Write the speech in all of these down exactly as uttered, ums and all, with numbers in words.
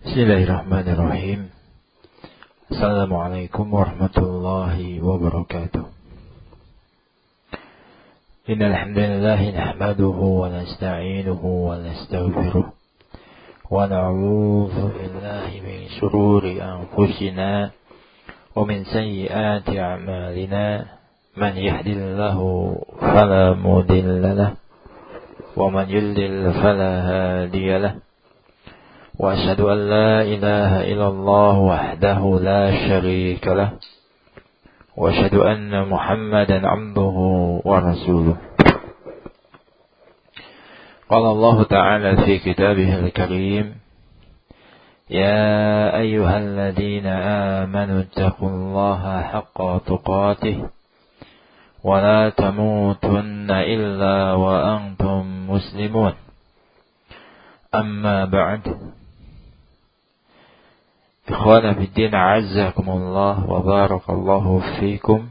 Bismillahirrahmanirrahim. Assalamualaikum warahmatullahi wabarakatuh. Innal hamdalillah nahmaduhu wa nasta'inuhu wa nastaghfiruh wa na'udzu billahi min shururi anfusina wa min sayyiati a'malina. Man yahdihillahu fala mudilla lahu wa man yudlil fala hadiya lahu. وأشهد أن لا إله إلا الله وحده لا شريك له وأشهد أن محمدا عبده ورسوله. قال الله تعالى في كتابه الكريم: يا أيها الذين آمنوا اتقوا الله حق تقاته ولا تموتن إلا وأنتم مسلمون. أما بعد. Ikhwana fiddin, a'azzakumullah wa barakallahu fikum.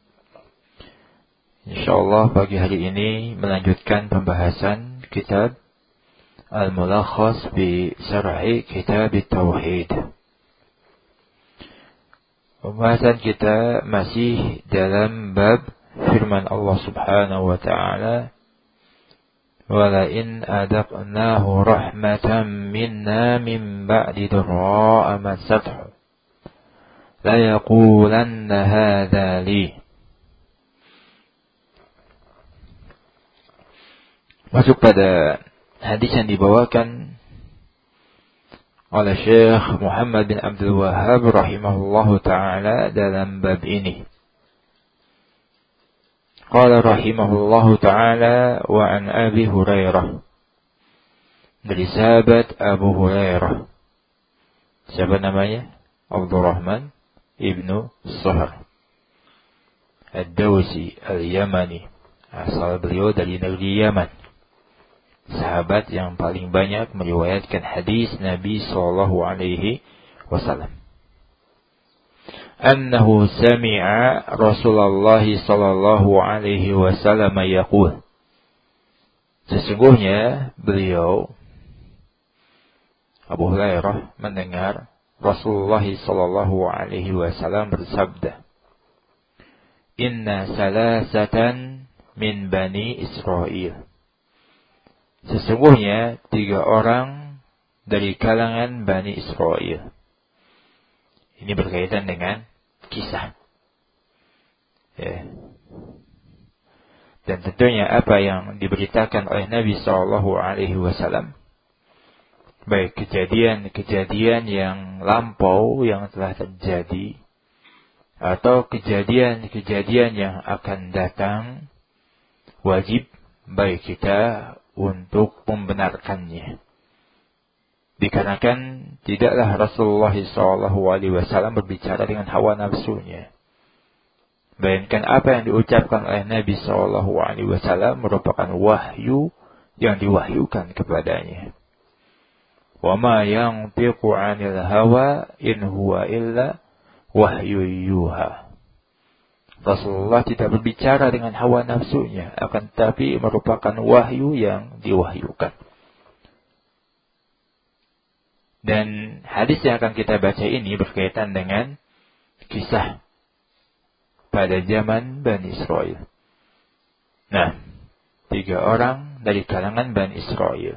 Insyaallah pagi hari ini melanjutkan pembahasan kitab Al-Mulakhas bi Syarhi Kitab Tauhid. Pembahasan kita masih dalam bab firman Allah Subhanahu wa taala: وَلَئِنْ أَذَقْنَاهُ رَحْمَةً مِنَّا مِنْ بَعْدِ ضَرَّاءٍ مَسَّتْهُ لَيَقُولَنَّ هَذَا لِي. Masuk pada hadis yang dibawakan oleh Syekh Muhammad bin Abdul Wahhab rahimahullahu ta'ala dalam bab ini. Qala rahimahullahu ta'ala wa an Abi Hurairah, dari sahabat Abu Hurairah. Siapa namanya? Abdurrahman ibnu Sahr Ad-Dawsi Al-Yamani. Asal beliau dari negeri Yaman. Sahabat yang paling banyak meriwayatkan hadis Nabi sallallahu alaihi wasallam. Annahu sami'a Rasulullah sallallahu alaihi wasallam yaqul. Sesungguhnya beliau, Abu Hurairah, mendengar Rasulullah sallallahu alaihi wasallam bersabda: Inna salasatan min Bani Israel. Sesungguhnya tiga orang dari kalangan Bani Israel. Ini berkaitan dengan kisah. Ya. Dan tentunya apa yang diberitakan oleh Nabi sallallahu alaihi wasallam, baik kejadian-kejadian yang lampau yang telah terjadi atau kejadian-kejadian yang akan datang, wajib baik kita untuk membenarkannya. Dikarenakan tidaklah Rasulullah shallallahu alaihi wasallam berbicara dengan hawa nafsunya. Bayangkan apa yang diucapkan oleh Nabi shallallahu alaihi wasallam merupakan wahyu yang diwahyukan kepadanya. Wa ma yantiqu 'anil hawa in huwa illa wahyu yuha. Rasulullah tidak berbicara dengan hawa nafsunya, akan tetapi merupakan wahyu yang diwahyukan. Dan hadis yang akan kita baca ini berkaitan dengan kisah pada zaman Bani Israel. Nah, tiga orang dari kalangan Bani Israel.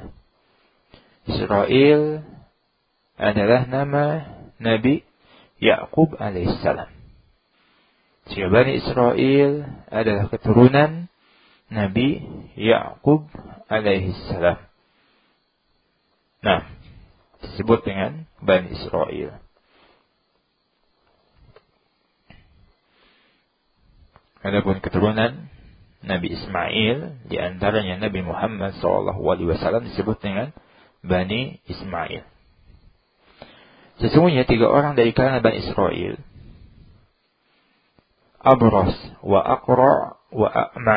Israel adalah nama Nabi Ya'qub alaihissalam. Jika Bani Israel adalah keturunan Nabi Ya'qub alaihissalam. Nah, disebut dengan Bani Israel. Adapun keturunan Nabi Ismail, di antaranya Nabi Muhammad sallallahu alaihi wasallam, disebut dengan Bani Ismail. Sesungguhnya tiga orang dari kalangan Bani Israel, Abras wa Aqra wa A'ma.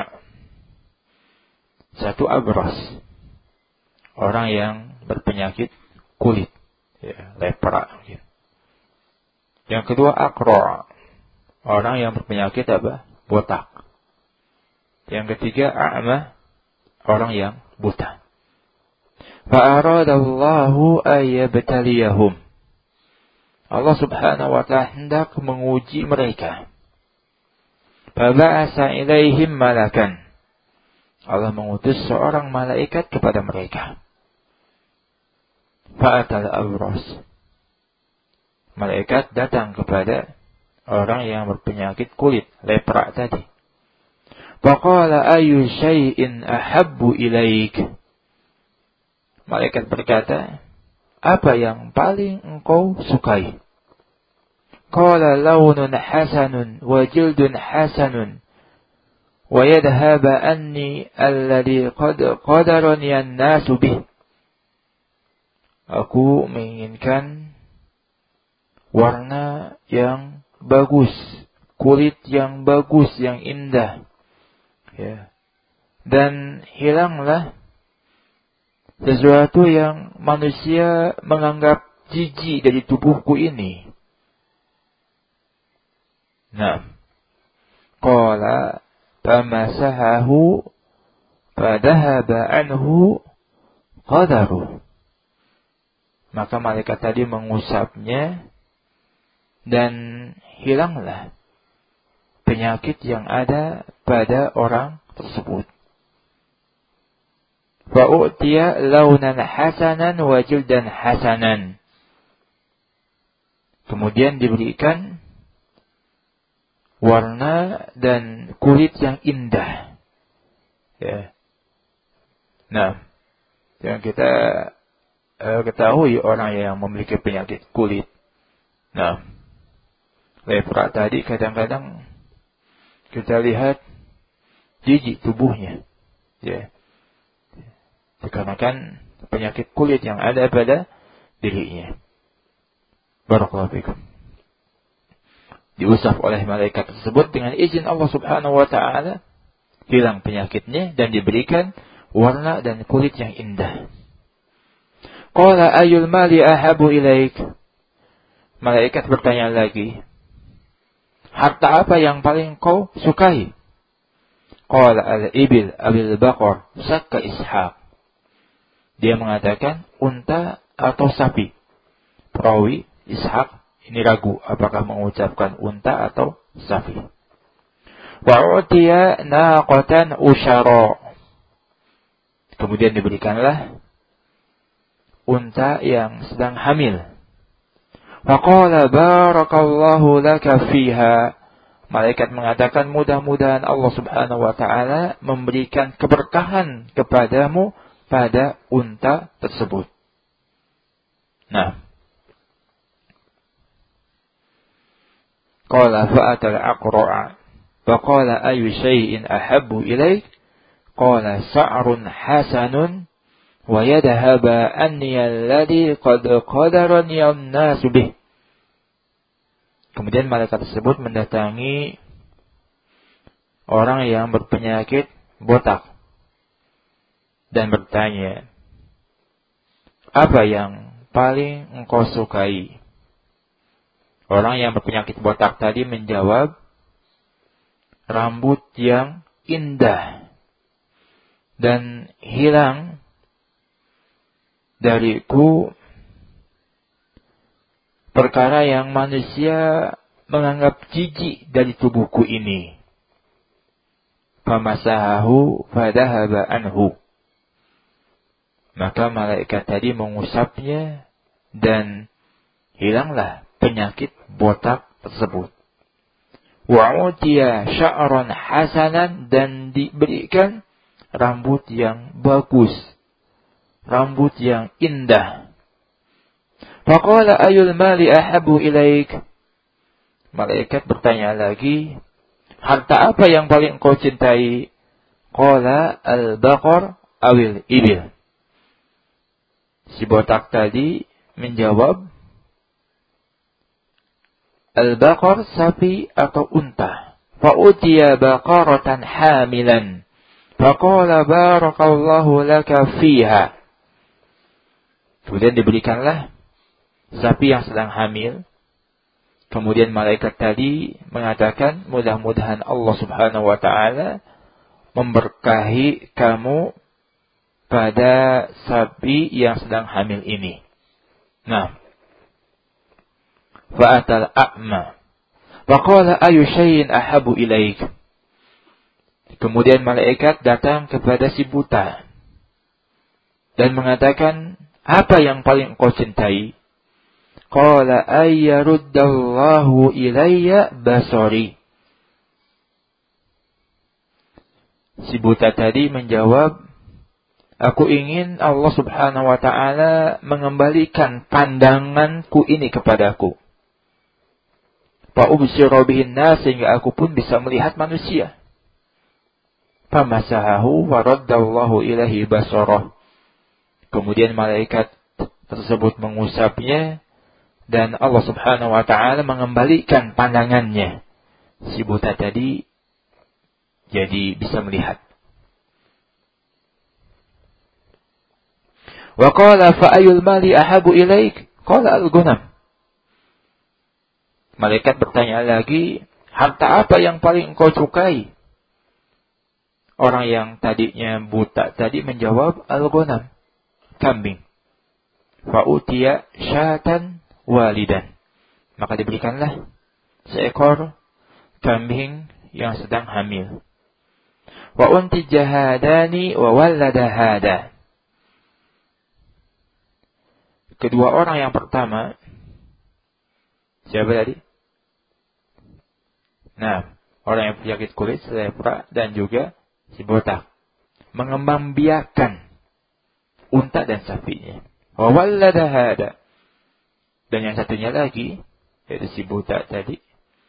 Satu Abras, orang yang berpenyakit kulit, ya, lepra. Ya. Yang kedua Aqra, orang yang berpenyakit apa? Botak. Yang ketiga A'ma, orang yang buta. Fa'aradallahu ayyabtaliyahum. Allah subhanahu wa ta'ala hendak menguji mereka. Faba'asa ilaihim malakan. Allah mengutus seorang malaikat kepada mereka. Fa'atal abras. Malaikat datang kepada orang yang berpenyakit kulit, lepra tadi. Faqala ayu syai'in ahabbu ilaik. Malaikat berkata, apa yang paling engkau sukai? Qala launun hasanun wa jildun hasanun wa yadhhaba anni alladhi qad qadarani an-nasu bih. Aku menginginkan warna yang bagus, kulit yang bagus, yang indah. Ya. Dan hilanglah sesuatu yang manusia menganggap jijik dari tubuhku ini. Nah, qala famasahahu fadhahaba anhu qadaru. Maka malaikat tadi mengusapnya dan hilanglah penyakit yang ada pada orang tersebut. Fa'utiya launan hasanan wa jildan hasanan. Kemudian diberikan warna dan kulit yang indah. Ya. Nah, yang kita uh, ketahui orang yang memiliki penyakit kulit. Nah, lepra tadi kadang-kadang kita lihat jijik tubuhnya. Ya. Dikarenakan penyakit kulit yang ada pada dirinya. Barakallahu fikum. Diusap oleh malaikat tersebut dengan izin Allah subhanahu wa ta'ala. Hilang penyakitnya dan diberikan warna dan kulit yang indah. Qala ayul mali ahabu ilaik. Malaikat bertanya lagi. Harta apa yang paling kau sukai? Qala al-ibil abil baqar sakka ishaq. Dia mengatakan unta atau sapi. Perawi Ishaq ini ragu apakah mengucapkan unta atau sapi. Wa'utiya naqatan usyara. Kemudian diberikanlah unta yang sedang hamil. Faqala barakallahu laka fiha. Malaikat mengatakan mudah-mudahan Allah subhanahu wa ta'ala memberikan keberkahan kepadamu pada unta tersebut. Nah. Qala fa'atal aqra'a. Faqala ayu syai'in ahabbu ilaik? Qala sa'run hasanun wa yadhhaba anni alladhi qad qadarani an-nasu bih. Kemudian malaikat tersebut mendatangi orang yang berpenyakit botak dan bertanya, apa yang paling engkau sukai? Orang yang berpenyakit botak tadi menjawab, rambut yang indah dan hilang dariku perkara yang manusia menganggap jijik dari tubuhku ini. Famasahahu fadhahaba anhu. Maka malaikat tadi mengusapnya dan hilanglah penyakit botak tersebut. Wa'utiya sya'ran hasanan dan diberikan rambut yang bagus, rambut yang indah. Faqala ayul mali ahabu ilaik? Malaikat bertanya lagi, harta apa yang paling engkau cintai? Qala al-baqar awil ibil. Si botak tadi menjawab, al-baqar sapi atau unta. Fa'utiya baqaratan hamilan. Faqala barakallahu laka fiha. Kemudian diberikanlah sapi yang sedang hamil. Kemudian malaikat tadi mengatakan, mudah-mudahan Allah subhanahu wa ta'ala memberkahi kamu pada sapi yang sedang hamil ini. Nah, fa'atal a'ma wa qala ayu syai'in ahabu ilaik. Kemudian malaikat datang kepada si buta dan mengatakan, apa yang paling engkau cintai? Qala ayyaruddallahu ilayya basari. Si buta tadi menjawab, aku ingin Allah subhanahu wa ta'ala mengembalikan pandanganku ini kepadaku. Fa'ubsiru bihin nas, sehingga aku pun bisa melihat manusia. Famasahahu wa raddallahu ilaihi basarah. Kemudian malaikat tersebut mengusapnya dan Allah subhanahu wa ta'ala mengembalikan pandangannya. Si buta tadi jadi bisa melihat. Wa qala fa ayul mali ahabu ilaik? Qala al-ghanam. Malaikat bertanya lagi, harta apa yang paling engkau sukai? Orang yang tadinya buta tadi menjawab, al-ghanam, kambing. Fa'utiya syatan walidan. Maka diberikanlah seekor kambing yang sedang hamil. Wa unti jahadani wa wallada hada. Kedua orang yang pertama, siapa tadi? Nah, orang yang penyakit kulit, lepra, dan juga si botak, mengembangbiakan unta dan sapinya. Wa wallada hada. Dan yang satunya lagi, yaitu si buta tadi,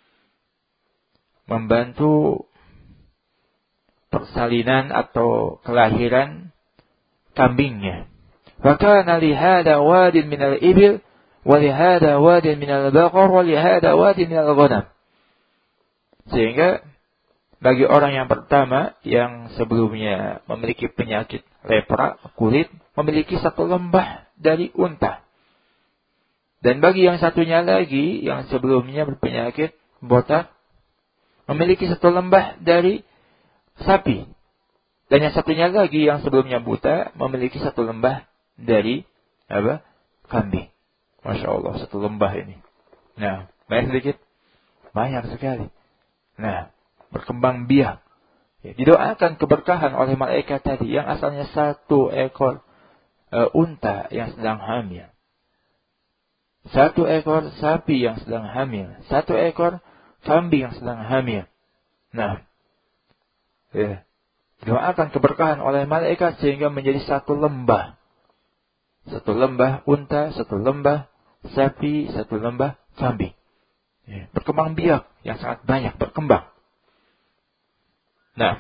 membantu persalinan atau kelahiran kambingnya. Wa kana li hada wadin minal ibil, wa li hada wadin minal baqar, wa li hada wadin minal ghanam. Sehingga bagi orang yang pertama yang sebelumnya memiliki penyakit lepra kulit, memiliki satu lembah dari unta. Dan bagi yang satunya lagi yang sebelumnya berpenyakit botak, memiliki satu lembah dari sapi. Dan yang satunya lagi yang sebelumnya buta memiliki satu lembah dari apa? Kambing. Masya Allah, satu lembah ini. Nah, banyak sedikit? Banyak sekali. Nah, berkembang biak. Ya, didoakan keberkahan oleh malaikat tadi yang asalnya satu ekor uh, unta yang sedang hamil. Satu ekor sapi yang sedang hamil. Satu ekor kambing yang sedang hamil. Nah, ya, didoakan keberkahan oleh malaikat sehingga menjadi satu lembah. Satu lembah unta, satu lembah sapi, satu lembah kambing. Ya, berkembang biak yang sangat banyak berkembang. Nah,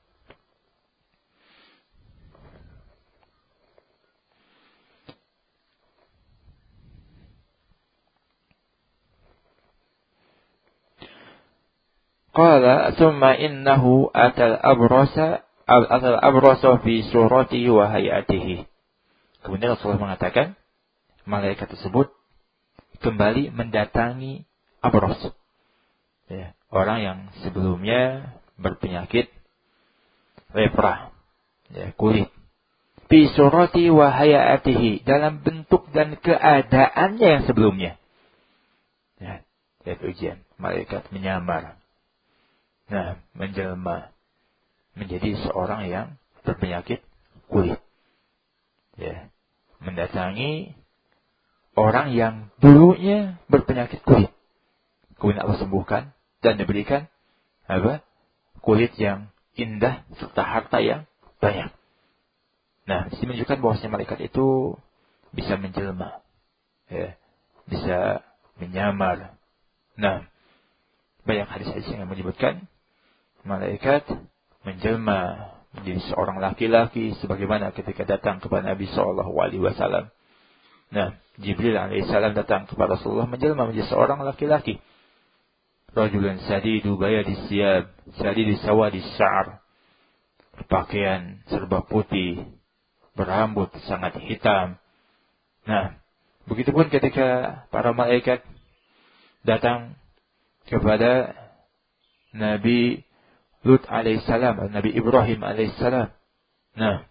qala thumma innahu atal abrasa atal abrasa fi suratihi wa hayatihi. Kemudian Rasulullah mengatakan, malaikat tersebut kembali mendatangi abros. Ya, orang yang sebelumnya berpenyakit lepra, ya, kulit. Fi surati wa hayatihi, dalam bentuk dan keadaannya yang sebelumnya. Ya, lihat ujian, malaikat menyamar. Nah, menjelma menjadi seorang yang berpenyakit kulit. Ya, mendatangi orang yang dulunya berpenyakit kulit. Kemudian Allah sembuhkan dan diberikan apa? Kulit yang indah serta harta yang banyak. Nah, ini menunjukkan bahwasanya malaikat itu bisa menjelma, ya, bisa menyamar. Nah, banyak hadis-hadis yang menyebutkan malaikat menjelma menjadi seorang laki-laki, sebagaimana ketika datang kepada Nabi Shallallahu Alaihi Wasallam. Nah, Jibril alaihissalam datang kepada Rasulullah menjelma menjadi seorang laki-laki. Rajulun sadidu bayadis siyab, sadidu sawadis sya'ar. Berpakaian serba putih, berambut sangat hitam. Nah, begitupun ketika para malaikat datang kepada Nabi Lut alaihissalam, Nabi Ibrahim alaihissalam. Nah,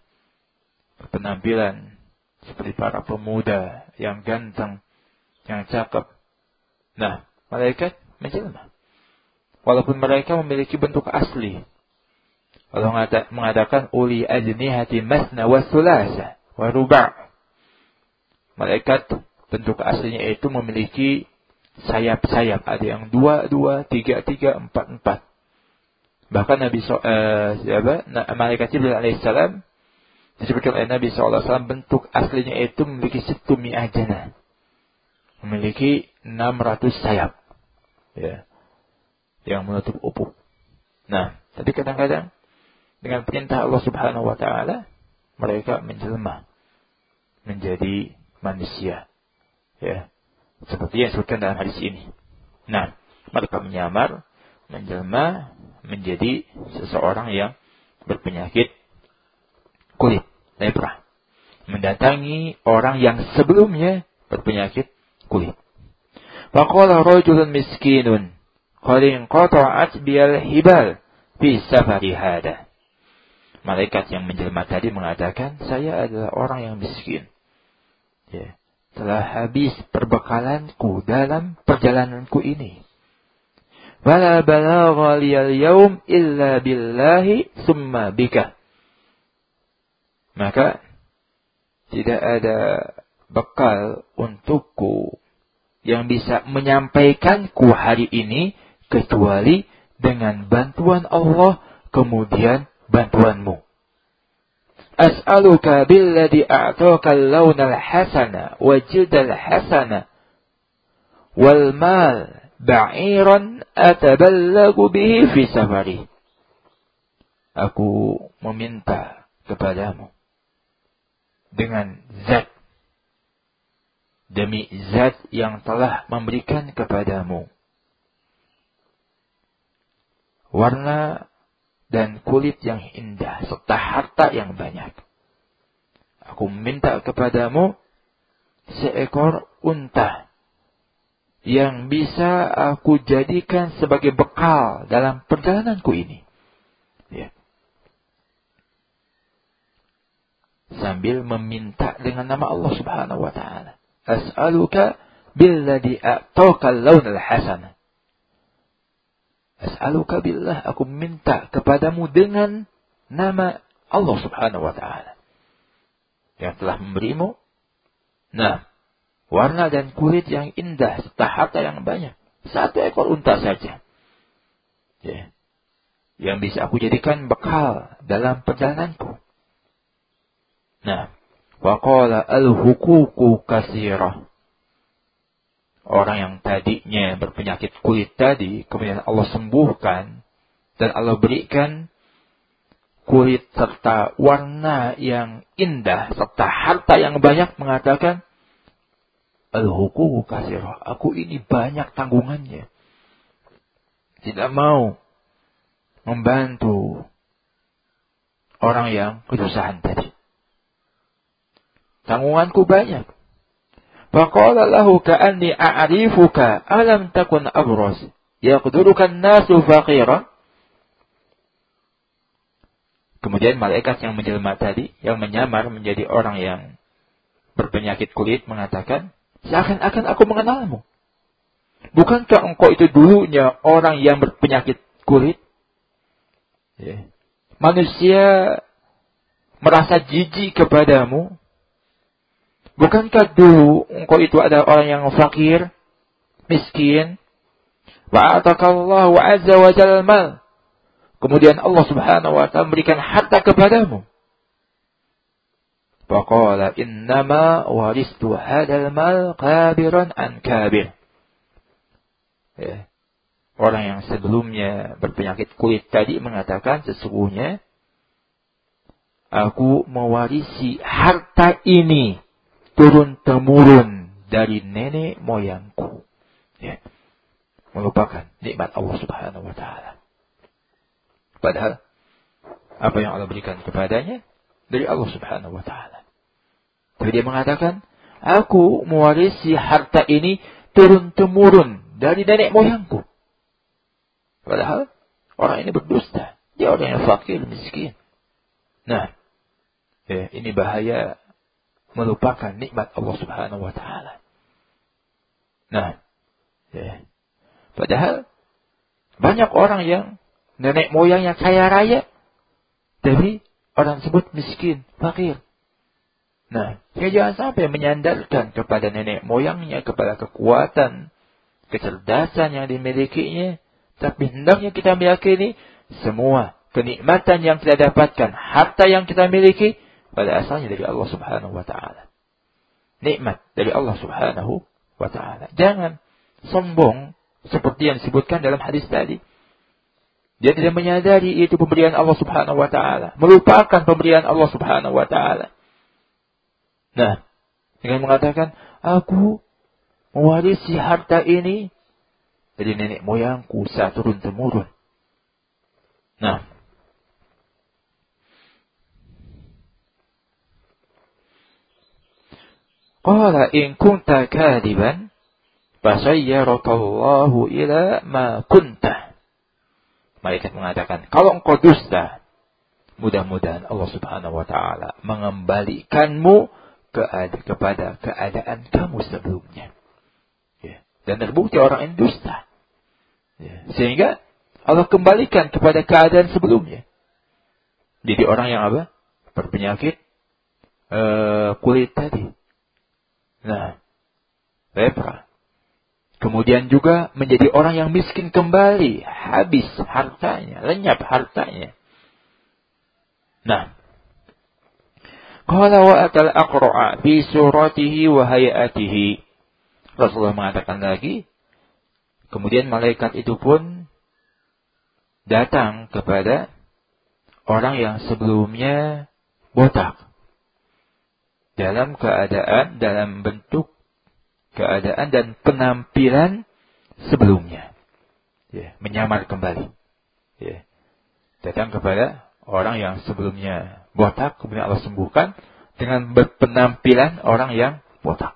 penampilan seperti para pemuda yang ganteng, yang cakep. Nah, malaikat menjelma. Walaupun mereka memiliki bentuk asli. Allah mengatakan uli ajnihati masna wa sulasa wa ruba'. Malaikat bentuk aslinya itu memiliki sayap-sayap. Ada yang dua, dua, tiga, tiga, empat, empat. Bahkan Nabi so, uh, siapa? Malaikat Jibril alaihissalam disebutkan oleh Nabi shallallahu alaihi wasallam bentuk aslinya itu memiliki situ mi'ajana. Memiliki enam ratus sayap. Ya. Yang menutup ufuk. Nah, tapi kadang-kadang dengan perintah Allah Subhanahu wa taala mereka menjelma menjadi manusia. Ya. Seperti yang disebutkan dalam hadis ini. Nah, mereka menyamar, menjelma menjadi seseorang yang berpenyakit kulit, lepra. Mendatangi orang yang sebelumnya berpenyakit kulit. Faqala rajulun miskinun qad inqata'at biyal hibal fi safari hada. Malaikat yang menjelma tadi mengatakan, saya adalah orang yang miskin. Ya, telah habis perbekalanku dalam perjalananku ini. Wala balagha liyal yaum illa billahi summa bika. Maka tidak ada bekal untukku yang bisa menyampaikanku hari ini kecuali dengan bantuan Allah kemudian bantuanmu. As'aluka billadhi a'taka al-lawnal hasana wa jildal hasana wal mal ba'iran ataballagu bihi fi safari. Aku meminta kepadamu dengan zat demi zat yang telah memberikan kepadamu warna dan kulit yang indah serta harta yang banyak. Aku meminta kepadamu seekor unta yang bisa aku jadikan sebagai bekal dalam perjalananku ini. Ya. Sambil meminta dengan nama Allah Subhanahu wa taala. As'aluka billadhi a'taka al-lawnal hasana. As'aluka billah, aku minta kepadamu dengan nama Allah Subhanahu wa taala yang telah memberimu nah warna dan kulit yang indah serta harta yang banyak. Satu ekor unta saja. Ya. Yang bisa aku jadikan bekal dalam perjalananku. Nah, wa qala al-huququ katsirah. Orang yang tadinya berpenyakit kulit tadi, kemudian Allah sembuhkan dan Allah berikan kulit serta warna yang indah serta harta yang banyak, mengatakan al-huququ katsirah. Aku ini banyak tanggungannya. Tidak mau membantu orang yang kesusahan tadi. Tanggunganku banyak. Faqala lahu ka'anni a'rifuka alam takun abras yaqduruka an-nasu faqira. Kemudian malaikat yang menjelma tadi, yang menyamar menjadi orang yang berpenyakit kulit, mengatakan, seakan-akan aku mengenalmu. Bukankah engkau itu dulunya orang yang berpenyakit kulit? Ya. Manusia merasa jijik kepadamu. Bukankah dulu engkau itu adalah orang yang fakir, miskin? Wa atakallahu azza wa jalla mal. Kemudian Allah Subhanahu wa taala memberikan harta kepadamu. Faqala innama waristu hadzal mal kabiran an kabir. Ya. Orang yang sebelumnya berpenyakit kulit tadi mengatakan, sesungguhnya aku mewarisi harta ini turun-temurun dari nenek moyangku. Ya. Melupakan nikmat Allah Subhanahu wa taala. Padahal apa yang Allah berikan kepadanya dari Allah Subhanahu wa taala. Tapi dia mengatakan, aku mewarisi harta ini turun-temurun dari nenek moyangku. Padahal orang ini berdusta. Dia orang yang fakir, miskin. Nah, ya, ini bahaya melupakan nikmat Allah Subhanahu wa taala. Nah, Ya. Padahal banyak orang yang nenek moyangnya kaya raya, tapi orang tersebut miskin, fakir. Nah, ya jangan sampai menyandarkan kepada nenek moyangnya, kepada kekuatan, kecerdasan yang dimilikinya. Tapi hendaknya kita meyakini semua kenikmatan yang kita dapatkan, harta yang kita miliki, pada asalnya dari Allah Subhanahu wa Ta'ala. Nikmat dari Allah Subhanahu wa Ta'ala. Jangan sombong seperti yang disebutkan dalam hadis tadi. Dia tidak menyadari itu pemberian Allah Subhanahu wa Ta'ala, melupakan pemberian Allah Subhanahu wa Ta'ala. Nah, dengan mengatakan, aku mewarisi harta ini dari nenek moyangku saat turun temurun. Nah, qala in kunta kadiban fasayyarakallahu ila ma kunta. Malaikat mengatakan, kalau engkau dusta, mudah-mudahan Allah Subhanahu wa Ta'ala mengembalikanmu keada- kepada keadaan kamu sebelumnya. Ya. Dan terbukti orang ini dusta. Ya. Sehingga Allah kembalikan kepada keadaan sebelumnya. Jadi orang yang apa? Berpenyakit uh, kulit tadi. Nah, lepra. Kemudian juga menjadi orang yang miskin kembali. Habis hartanya. Lenyap hartanya. Nah. Qala wa atal aqra'a fi suratihi wa hayatihi. Rasulullah mengatakan lagi. Kemudian malaikat itu pun datang kepada orang yang sebelumnya botak. Dalam keadaan, dalam bentuk keadaan dan penampilan sebelumnya. Ya, menyamar kembali. Ya. Datang kepada orang yang sebelumnya botak, kemudian Allah sembuhkan dengan berpenampilan orang yang botak.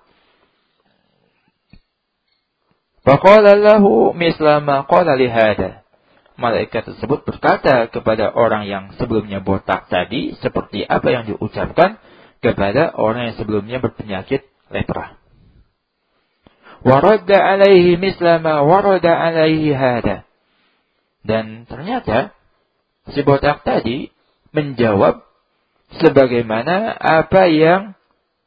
Faqala lahu misla ma qala li hada. Malaikat tersebut berkata kepada orang yang sebelumnya botak tadi seperti apa yang diucapkan kepada orang yang sebelumnya berpenyakit lepra. Waradda alaihi misla ma warada alaihi hada. Dan ternyata si botak tadi menjawab sebagaimana apa yang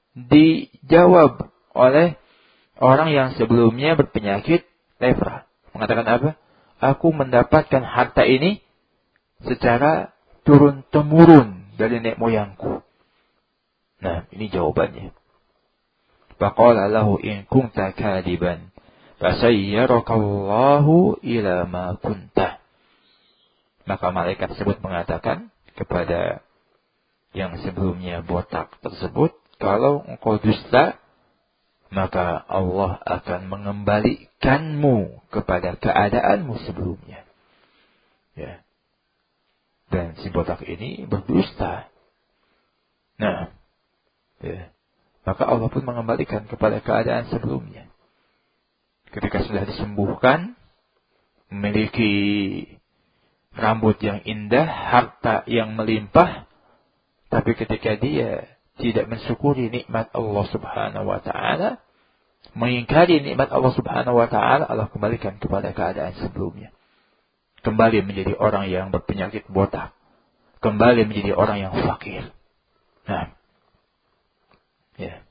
dijawab oleh orang yang sebelumnya berpenyakit lepra. Mengatakan apa? Aku mendapatkan harta ini secara turun-temurun dari nenek moyangku. Nah, ini jawabannya. Faqala lahu in kunta kadiban fasayyarakallahu ila ma kunta. Maka malaikat tersebut mengatakan kepada yang sebelumnya botak tersebut, kalau engkau dusta, maka Allah akan mengembalikanmu kepada keadaanmu sebelumnya. Ya. Dan si botak ini berdusta. Nah, ya. Maka Allah pun mengembalikan kepada keadaan sebelumnya. Ketika sudah disembuhkan, memiliki rambut yang indah, harta yang melimpah, tapi ketika dia tidak mensyukuri nikmat Allah Subhanahu wa Ta'ala, mengingkari nikmat Allah Subhanahu wa Ta'ala, Allah kembalikan kepada keadaan sebelumnya. Kembali menjadi orang yang berpenyakit botak. Kembali menjadi orang yang fakir. Nah, ya.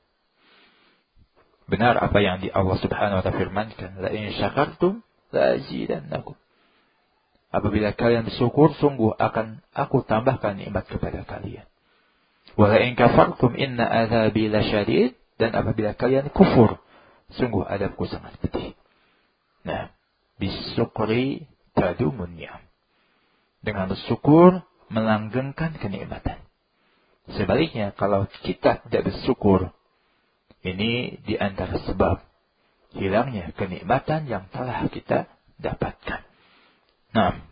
Benar apa yang di Allah Subhanahu wa Ta'ala firmankan, la in syakartum la azidannakum. Apabila kalian bersyukur, sungguh akan aku tambahkan nikmat kepada kalian. Wa la in kafartum inna adzabi lasyadid. Dan apabila kalian kufur, sungguh adabku sangat pedih. Nah, bisyukri tadumun ni'am. Dengan bersyukur melanggengkan kenikmatan. Sebaliknya, kalau kita tidak bersyukur, ini di antara sebab hilangnya kenikmatan yang telah kita dapatkan. Nah,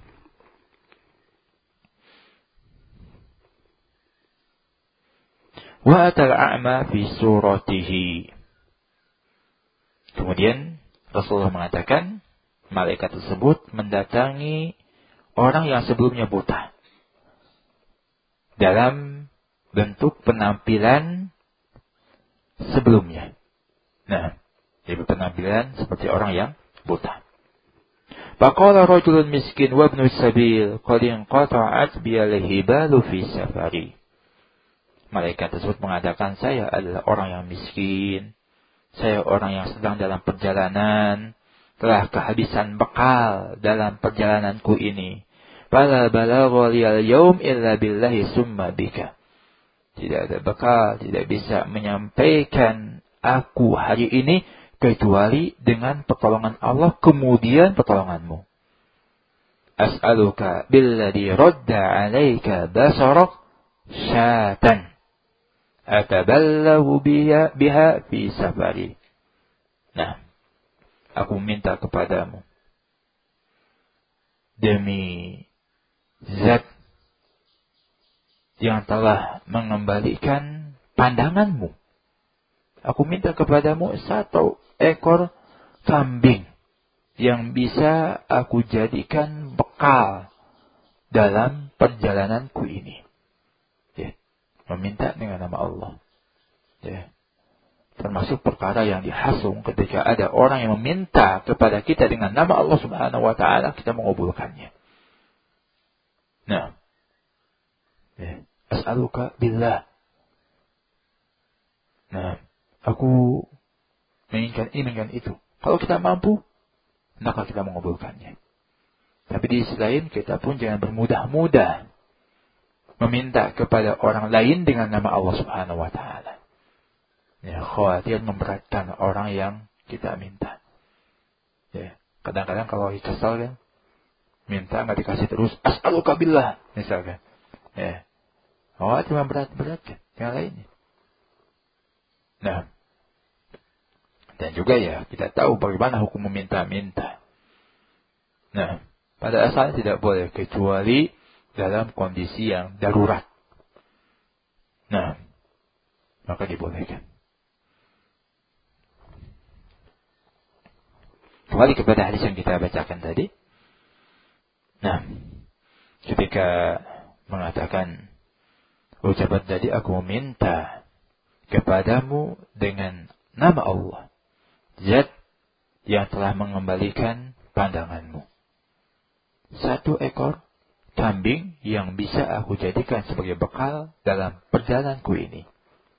wa atal a'ma fi suratihi. Kemudian Rasulullah mengatakan, malaikat tersebut mendatangi orang yang sebelumnya buta dalam bentuk penampilan sebelumnya. Nah, jadi penampilan seperti orang yang buta. Faqala rajulun miskin wa ibnu sabil qad inqata'at bi al-hibalu fi safari. Malaikat tersebut mengatakan, saya adalah orang yang miskin, saya orang yang sedang dalam perjalanan, telah kehabisan bekal dalam perjalananku ini. Fala balagha liyal yaum illa billahi summa bika. Tidak ada bekal, tidak bisa menyampaikan aku hari ini kecuali dengan pertolongan Allah, kemudian pertolonganmu. As'aluka billadhi radda 'alaika basarak syatan ataballahu biha biha fi safari. Nah, aku minta kepadamu demi zat yang telah mengembalikan pandanganmu, aku minta kepadamu satu ekor kambing yang bisa aku jadikan bekal dalam perjalananku ini. Ya, meminta dengan nama Allah. Ya, termasuk perkara yang dihasung ketika ada orang yang meminta kepada kita dengan nama Allah Subhanahu wa taala, kita mengabulkannya. Nah, ya, as'aluka billah. Nah, aku menginginkan ini, menginginkan itu. Kalau kita mampu, maka kita mengabulkannya. Tapi di sisi lain, kita pun jangan bermudah-mudah meminta kepada orang lain dengan nama Allah Subhanahu wa taala. Ya, khawatir memberatkan orang yang kita minta. Ya, kadang-kadang kalau kesal kan, minta nggak dikasih terus, as'aluka billah misalkan. Ya, khawatir memberat-beratkan yang lainnya. Nah, dan juga ya, kita tahu bagaimana hukum meminta-minta. Nah, pada asalnya tidak boleh kecuali dalam kondisi yang darurat. Nah, maka dibolehkan. Kembali kepada hadis yang kita bacakan tadi. Nah, ketika mengatakan ucapan tadi, aku meminta kepadamu dengan nama Allah, zat yang telah mengembalikan pandanganmu. Satu ekor kambing yang bisa aku jadikan sebagai bekal dalam perjalananku ini.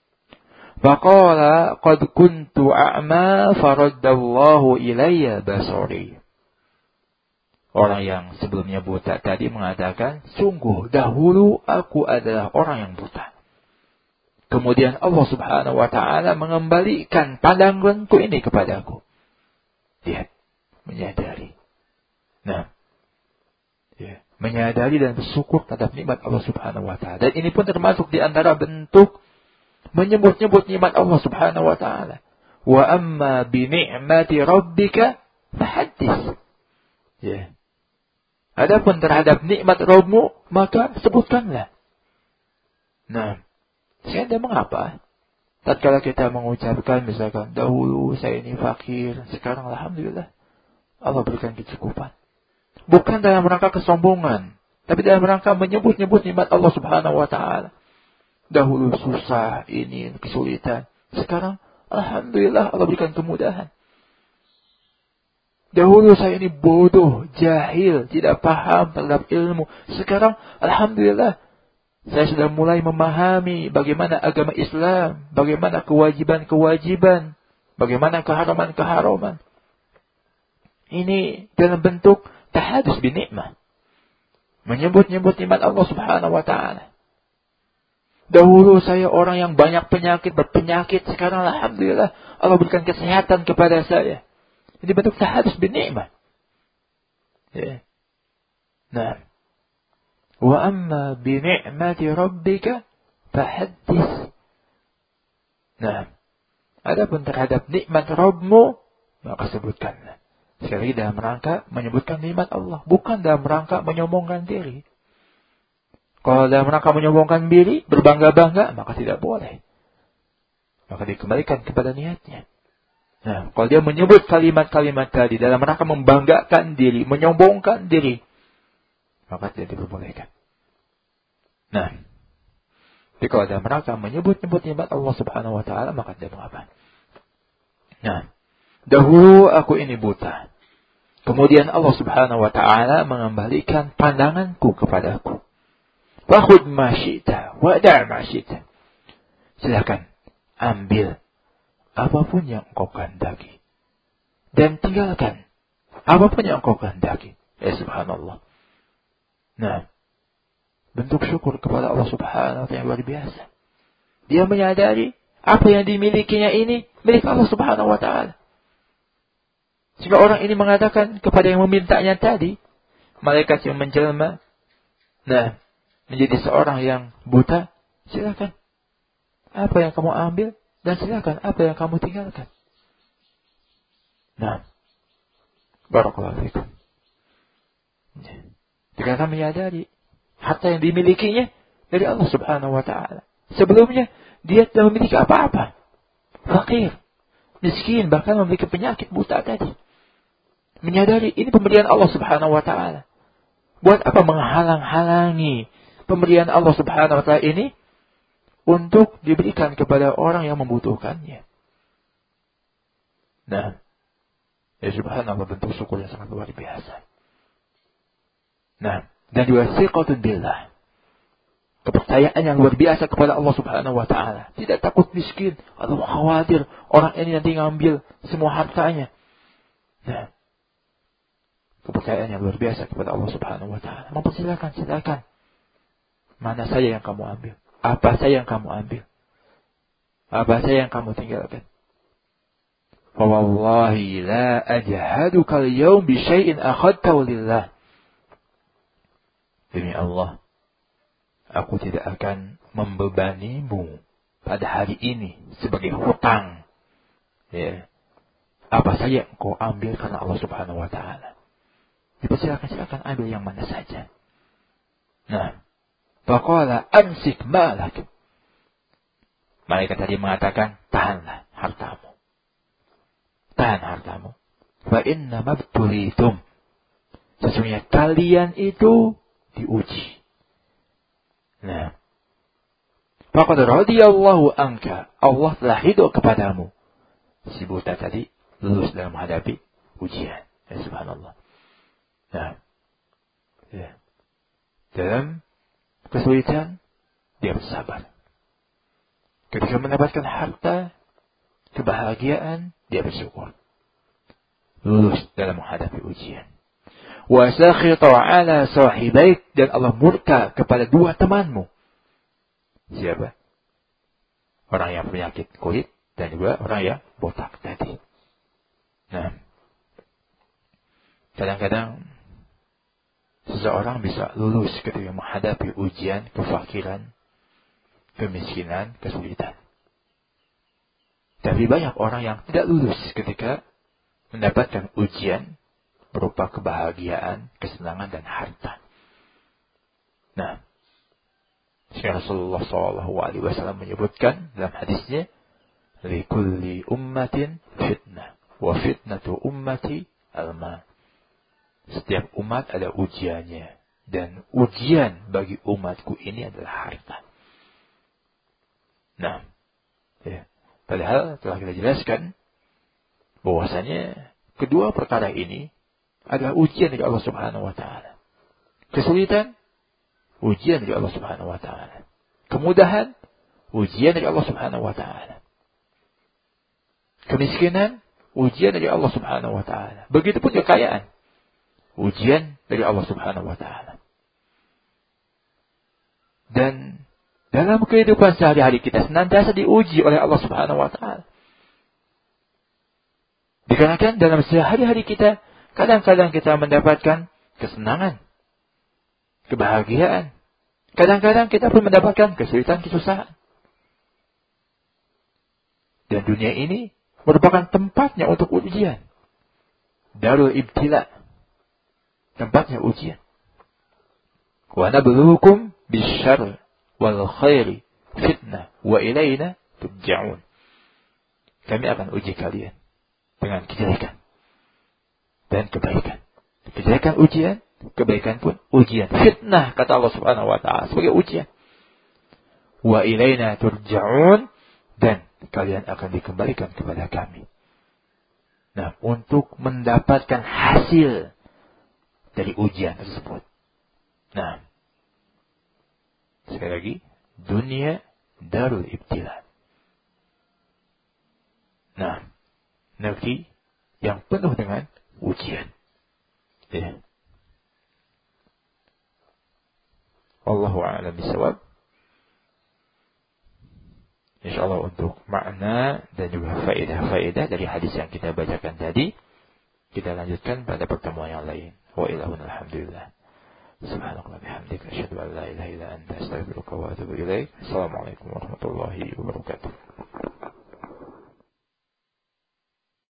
Faqala qad kuntu a'ma faraddallahu ilayya basari. Orang yang sebelumnya buta tadi mengatakan, sungguh dahulu aku adalah orang yang buta. Kemudian Allah Subhanahu wa taala mengembalikan pandanganku ini kepadaku. Dia menyadari. Nah, ya, menyadari dan bersyukur terhadap nikmat Allah Subhanahu wa taala. Dan ini pun termasuk di antara bentuk menyebut-nyebut nikmat Allah Subhanahu wa taala. Wa amma bi ni'mati rabbika fahaddits. Ya. Adapun terhadap nikmat Rabbmu, maka sebutkanlah. Nah, saya tidak mengapa. Tatkala kita mengucapkan misalkan, dahulu saya ini fakir, sekarang alhamdulillah Allah berikan kecukupan. Bukan dalam rangka kesombongan, tapi dalam rangka menyebut-nyebut nikmat Allah Subhanahu wa taala. Dahulu susah, ini kesulitan. Sekarang alhamdulillah Allah berikan kemudahan. Dahulu saya ini bodoh, jahil, tidak paham terhadap ilmu. Sekarang alhamdulillah saya sudah mulai memahami bagaimana agama Islam, bagaimana kewajiban-kewajiban, bagaimana keharaman-keharaman. Ini dalam bentuk tahadus bin nikmah. Menyebut-nyebut nikmat Allah Subhanahu wa taala. Dahulu saya orang yang banyak penyakit, berpenyakit, sekarang alhamdulillah Allah berikan kesehatan kepada saya. Ini bentuk tahadus bin nikmah. Ya. Nah, wa amma bi ni'mati rabbika fahaddits. Nah, adapun terhadap nikmat Rabbmu, maka sebutkanlah. Sekali dalam rangka menyebutkan nikmat Allah, bukan dalam rangka menyombongkan diri. Kalau dalam rangka menyombongkan diri, berbangga-bangga, maka tidak boleh. Maka dikembalikan kepada niatnya. Nah, kalau dia menyebut kalimat-kalimat tadi dalam rangka membanggakan diri, menyombongkan diri, maka tidak diperbolehkan. Nah, jadi kalau dalam rangka menyebut-nyebut nikmat Allah Subhanahu wa taala, maka tidak mengapa. Nah, dahulu aku ini buta. Kemudian Allah Subhanahu wa taala mengembalikan pandanganku kepadaku. Wa khudh ma syi'ta wa da' ma syi'ta. Silakan ambil apapun yang engkau kehendaki dan tinggalkan apapun yang engkau kehendaki. Ya subhanallah. Nah, bentuk syukur kepada Allah Subhanahu wa taala yang luar biasa. Dia menyadari apa yang dimilikinya ini milik Allah Subhanahu wa taala. Jika orang ini mengatakan kepada yang memintanya tadi, malaikat yang menjelma, nah, menjadi seorang yang buta, silakan. Apa yang kamu ambil dan silakan apa yang kamu tinggalkan. Nah, barakallahu fikum. Jika kami menyadari harta yang dimilikinya dari Allah Subhanahu wa taala. Sebelumnya dia tidak memiliki apa-apa. Fakir, miskin, bahkan memiliki penyakit buta tadi. Menyadari ini pemberian Allah Subhanahu wa taala. Buat apa menghalang-halangi pemberian Allah Subhanahu wa taala ini untuk diberikan kepada orang yang membutuhkannya. Nah, ya subhanallah, bentuk syukur yang sangat luar biasa. Nah, dan juga siqatun billah. Kepercayaan yang luar biasa kepada Allah Subhanahu wa taala. Tidak takut miskin atau khawatir orang ini nanti ngambil semua hartanya. Nah, kepercayaan yang luar biasa kepada Allah Subhanahu wa taala. Mempersilakan, silakan. Mana saja yang kamu ambil? Apa saja yang kamu ambil? Apa saja yang kamu tinggalkan? Fa wallahi la ajhaduka al-yawm bi syai'in akhadtahu lillah. Demi Allah, aku tidak akan membebanimu pada hari ini sebagai hutang. Ya. Apa saja yang kau ambil karena Allah Subhanahu wa taala. Dipersilakan, silakan ambil yang mana saja. Nah, faqala amsik malak. Malaikat tadi mengatakan, tahanlah hartamu. Tahan hartamu. Fa inna mabtulitum. Sesungguhnya kalian itu diuji. Nah, faqad radiyallahu anka. Allah telah ridho kepadamu. Si buta tadi lulus dalam menghadapi ujian. Ya subhanallah. Nah, ya. Dalam kesulitan dia bersabar. Ketika mendapatkan harta, kebahagiaan, dia bersyukur. Lulus dalam menghadapi ujian. Wa sakhita ala sahibaik, dan Allah murka kepada dua temanmu. Siapa? Orang yang penyakit kulit dan juga orang yang botak tadi. Nah, kadang-kadang seseorang bisa lulus ketika menghadapi ujian, kefakiran, kemiskinan, kesulitan. Tapi banyak orang yang tidak lulus ketika mendapatkan ujian berupa kebahagiaan, kesenangan, dan harta. Nah, Rasulullah shallallahu alaihi wasallam menyebutkan dalam hadisnya, likulli ummatin fitnah, wa fitnatu ummati al-ma. Setiap umat ada ujiannya, dan ujian bagi umatku ini adalah harta. Nah, ya, padahal telah kita jelaskan bahwasanya kedua perkara ini adalah ujian dari Allah Subhanahu wa taala. Kesulitan, ujian dari Allah Subhanahu wa taala. Kemudahan, ujian dari Allah Subhanahu wa taala. Kemiskinan, ujian dari Allah Subhanahu wa taala. Begitupun kekayaan, ujian dari Allah Subhanahu wa taala. Dan dalam kehidupan sehari-hari kita senantiasa diuji oleh Allah Subhanahu wa taala. Dikarenakan dalam sehari-hari kita kadang-kadang kita mendapatkan kesenangan, kebahagiaan. Kadang-kadang kita pun mendapatkan kesulitan, kesusahan. Dan dunia ini merupakan tempatnya untuk ujian. Darul ibtila. Tempatnya ujian. Wa nabluukum bisyarr wal khairi fitnah wa ilaina turja'un. Kami akan uji kalian dengan kejelekan dan kebaikan. Kejelekan ujian, kebaikan pun ujian. Fitnah, kata Allah Subhanahu wa taala, sebagai ujian. Wa ilaina turja'un, dan kalian akan dikembalikan kepada kami. Nah, untuk mendapatkan hasil dari ujian tersebut. Nah, sekali lagi, dunia darul ibtila. Nah, negeri yang penuh dengan ujian. Ya. Wallahu a'lam bishawab. InsyaAllah untuk makna dan juga faedah-faedah dari hadis yang kita bacakan tadi, kita lanjutkan pada pertemuan yang lain. Wa ilahun alhamdulillah. Subhanallah bihamdika asyhadu an la ilaha illa anta astaghfiruka wa atubu ilaik. Assalamualaikum warahmatullahi wabarakatuh.